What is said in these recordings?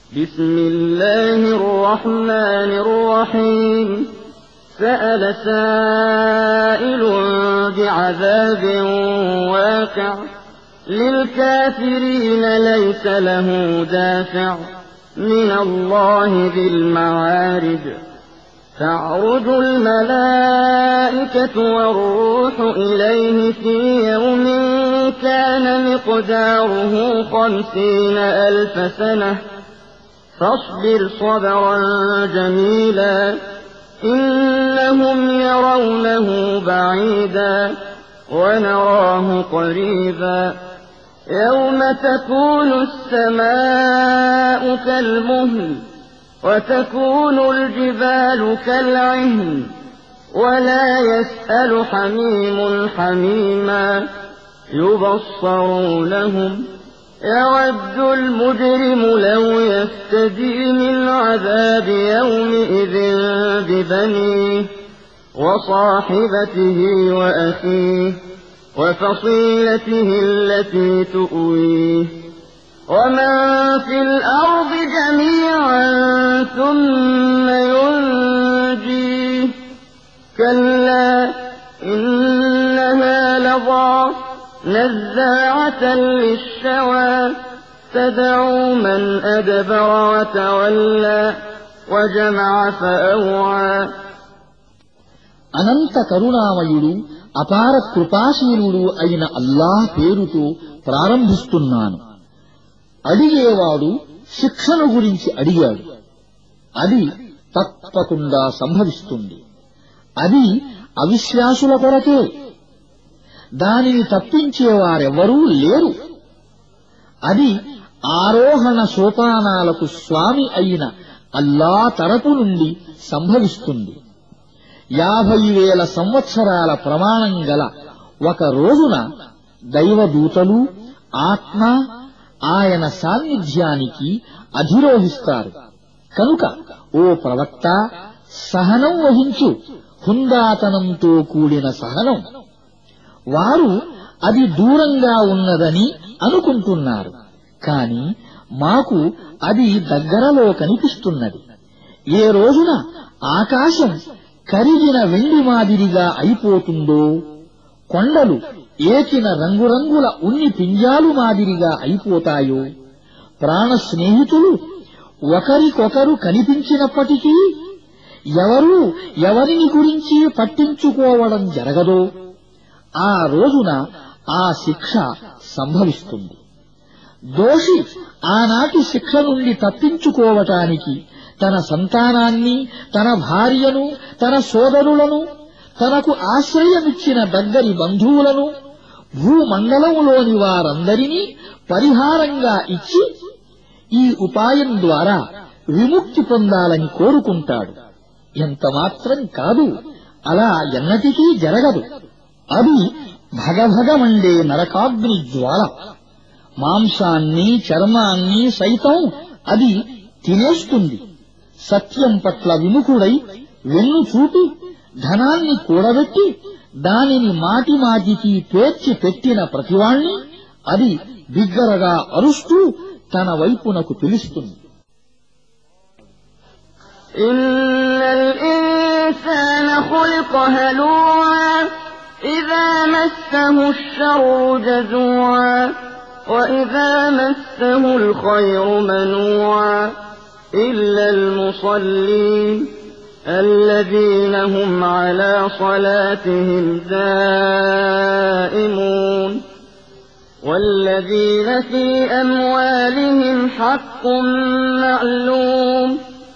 بسم الله الرحمن الرحيم سأل سائل بعذاب واقع للكافرين ليس له دافع من الله ذي المعارج تعرج الملائكة والروح إليه في يوم كان مقداره 50,000 سنة فاصبر صبرا جميلا إنهم يرونه بعيدا ونراه قريبا يوم تكون السماء كالمهل وتكون الجبال كالعهن ولا يسأل حميم حميما يبصرونهم يود المجرم لو يفتدي من عذاب يومئذ ببنيه وصاحبته وأخيه وفصيلته التي تؤويه ومن في الأرض جميعا ثم ينجيه كلا إنها لظى نزاعة للشوى تدعو من أدبر وتولى وجمع فأوعى అనంత కరుణామయుడు అపార కృపాశీలుడు అయిన అల్లాహ్ పేరుతో ప్రారంభిస్తున్నాను. అడిగేవాడు శిక్షను గురించి అడిగాడు. అది తప్పకుండా సంభవిస్తుంది. అది అవిశ్వాసుల కొరకే. దానిని తప్పించేవారెవరూ లేరు. అది ఆరోహణ సోపానాలకు స్వామి అయిన అల్లా తరపు నుండి సంభవిస్తుంది. 50,000 సంవత్సరాల ప్రమాణం గల ఒక రోజున దైవదూతలు ఆత్మ ఆయన సాన్నిధ్యానికి అధిరోహిస్తారు. కనుక ఓ ప్రవక్త సహనం వహించు, హుందాతనంతో కూడిన సహనం. వారు అది దూరంగా ఉన్నదని అనుకుంటున్నారు, కాని మాకు అది దగ్గరలో కనిపిస్తున్నది. ఏ రోజున ఆకాశం కరిగిన వెండి మాదిరిగా అయిపోతుందో, కొండలు ఏకిన రంగురంగుల ఉన్ని పింజాలు మాదిరిగా అయిపోతాయో, ప్రాణ స్నేహితులు ఒకరికొకరు కనిపించినప్పటికీ ఎవరూ ఎవరిని గురించి పట్టించుకోవడం జరగదో, ఆ రోజున ఆ శిక్ష సంభవిస్తుంది. దోషి ఆనాటి శిక్ష నుండి తప్పించుకోవటానికి తన సంతానాన్ని, తన భార్యను, తన సోదరులను, తనకు ఆశ్రయమిచ్చిన దగ్గరి బంధువులను, భూమండలంలోని వారందరినీ పరిహారంగా ఇచ్చి ఈ ఉపాయం ద్వారా విముక్తి పొందాలని కోరుకుంటాడు. ఎంతమాత్రం కాదు, అలా ఎన్నటికీ జరగదు. అది భగభగమండే నరకాగ్ని జ్వాల. మాంసాన్ని, చర్మాన్ని సైతం అది తినేస్తుంది. సత్యం పట్ల విముఖుడై వెన్ను చూపి ధనాన్ని కూడబెట్టి దానిని మాటిమాటికి పేర్చి పెట్టిన ప్రతివాణ్ణి అది బిగ్గరగా అరుస్తూ తన వైపునకు పిలుస్తుంది. ఇన్నల్ ఇన్సాన ఖులిక హలూఆ ఇదా మస్సహు అష్షర్రు జజూఆ وإذا مسه الخير منوعا إلا المصلين الذين هم على صلاتهم دائمون والذين في أموالهم حق معلوم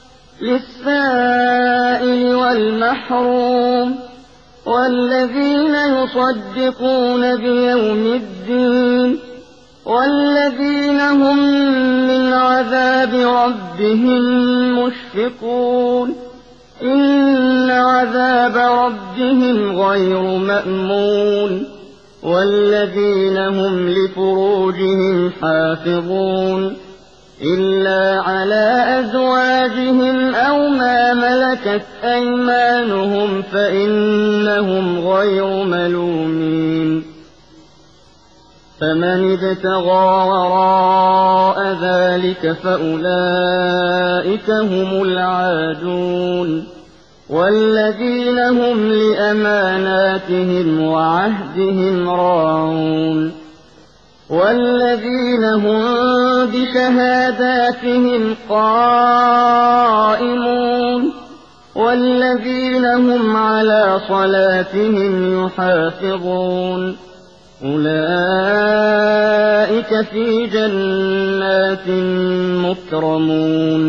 للسائل والمحروم والذين يصدقون بيوم الدين والذين هم من عذاب ربهم مشفقون إن عذاب ربهم غير مأمون والذين هم لفروجهم حافظون إلا على أزواجهم أو ما ملكت أيمانهم فإنهم غير ملومين فمن ابتغى وراء ذلك فأولئك هم العادون والذين هم لأماناتهم وعهدهم راعون والذين هم بشهاداتهم قائمون والذين هم على صلاتهم يحافظون أولئك في جنات مكرمون.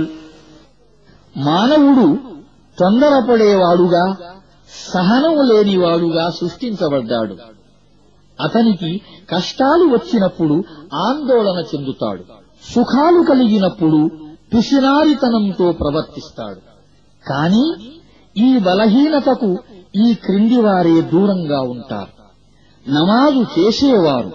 మానవుడు తొందరపడేవాడుగా సహనం లేనివాడుగా సృష్టించబడ్డాడు. అతనికి కష్టాలు వచ్చినప్పుడు ఆందోళన చెందుతాడు. సుఖాలు కలిగినప్పుడు పిసినారితనంతో ప్రవర్తిస్తాడు. కాని ఈ బలహీనతకు ఈ క్రింది వారే దూరంగా ఉంటారు. నమాజు చేసేవారు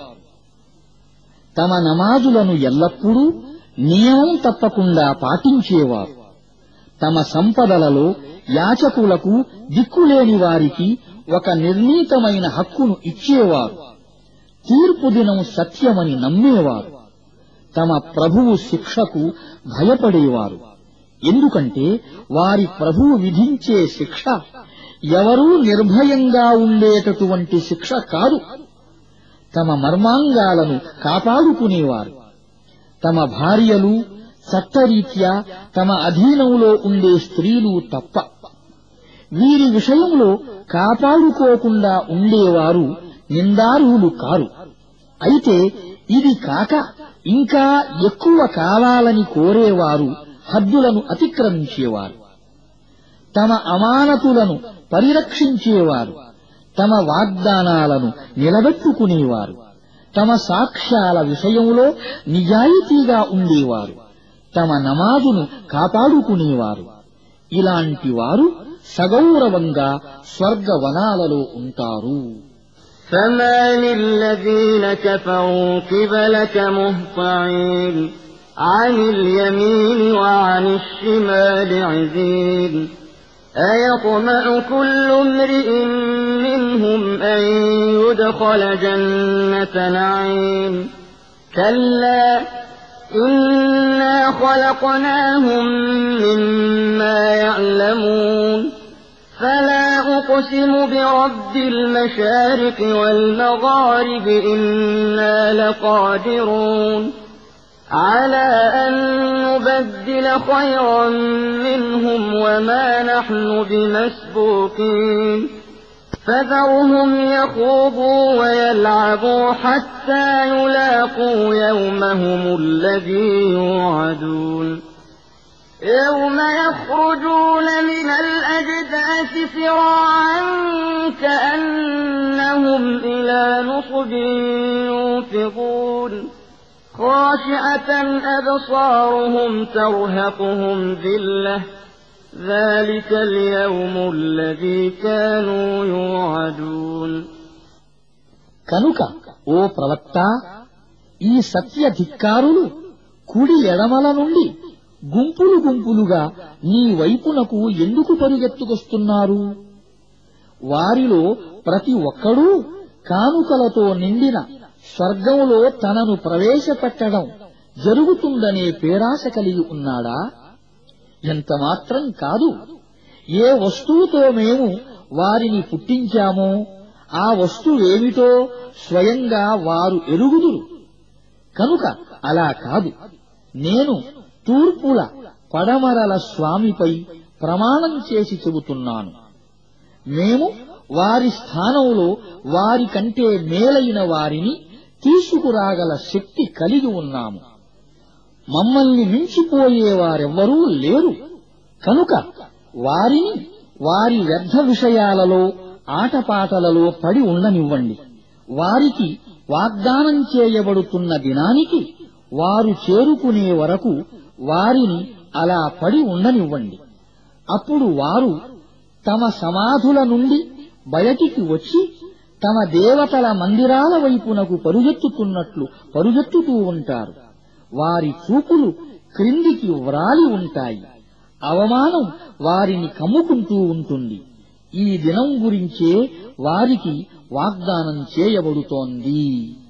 తమ నమాజులను ఎల్లప్పుడూ నియమం తప్పకుండా పాటించేవారు. తమ సంపదలలో యాచకులకు దిక్కులేని వారికి ఒక నిర్ణీతమైన హక్కును ఇచ్చేవారు. తీర్పు దినం సత్యమని నమ్మేవారు. తమ ప్రభువు శిక్షకు భయపడేవారు. ఎందుకంటే వారి ప్రభువు విధించే శిక్ష ఎవరూ నిర్భయంగా ఉండేటటువంటి శిక్ష కాదు. తమ మర్మాంగాలను కాపాడుకునేవారు. తమ భార్యలు చట్టరీత్యా తమ అధీనంలో ఉండే స్త్రీలు తప్ప వీరి విషయంలో కాపాడుకోకుండా ఉండేవారు నిందారులు కారు. అయితే ఇది కాక ఇంకా ఎక్కువ కావాలని కోరేవారు హద్దులను అతిక్రమించేవారు. తమ అమానతులను పరిరక్షించేవారు. తమ వాగ్దానాలను నిలబెట్టుకునేవారు. తమ సాక్ష్యాల విషయంలో నిజాయితీగా ఉండేవారు. తమ నమాజును కాపాడుకునేవారు. ఇలాంటి వారు సగౌరవంగా స్వర్గవనాలలో ఉంటారు. فما للذين كفروا قبلك مهطعين عن اليمين وعن الشمال عزين أيطمع كل امرئ منهم أن يدخل جنة نعيم كلا إنا خلقناهم مما يعلمون فلا أقسم برب المشارق والمغارب إنا لقادرون على أن نبدل خيرا منهم وما نحن بمسبوقين فذرهم يخوضوا ويلعبوا حتى يلاقوا يومهم الذي يوعدون يوم يخرجون من الأجداث سراعا كأنهم إلى نصب يوفضون خاشعة أبصارهم ترهقهم ذلة ذلك اليوم الذي كانوا يوعدون. కనుక ఓ ప్రవక్త, ఈ సత్య ధిక్కారులు కుడి ఎడమల నుండి గుంపులు గుంపులుగా నీ వైపునకు ఎందుకు పరుగెత్తుకొస్తున్నారు? వారిలో ప్రతి ఒక్కడూ కానుకలతో నిండిన స్వర్గంలో తనను ప్రవేశపెట్టడం జరుగుతుందనే పేరాశ కలిగి ఉన్నాడా? ఎంతమాత్రం కాదు. ఏ వస్తువుతో మేము వారిని పుట్టించామో ఆ వస్తువేమిటో స్వయంగా వారు ఎరుగుదురు. కనుక అలా కాదు. నేను తూర్పుల పడమరల స్వామిపై ప్రమాణం చేసి చెబుతున్నాను. మేము వారి స్థానంలో వారి కంటే మేలైన వారిని తీసుకురాగల శక్తి కలిగి ఉన్నాము. మమ్మల్ని మించిపోయేవారెవ్వరూ లేరు. కనుక వారిని వారి వ్యర్థ విషయాలలో ఆటపాటలలో పడి ఉండనివ్వండి. వారికి వాగ్దానం చేయబడుతున్న దినానికి వారు చేరుకునే వరకు వారిని అలా పడి ఉండనివ్వండి. అప్పుడు వారు తమ సమాధుల నుండి బయటికి వచ్చి తమ దేవతల మందిరాల వైపునకు పరుగెత్తుతున్నట్లు పరుగెత్తుతూ ఉంటారు. వారి చూపులు క్రిందికి వ్రాలి ఉంటాయి. అవమానం వారిని కమ్ముకుంటూ ఉంటుంది. ఈ దినం గురించే వారికి వాగ్దానం చేయబడుతోంది.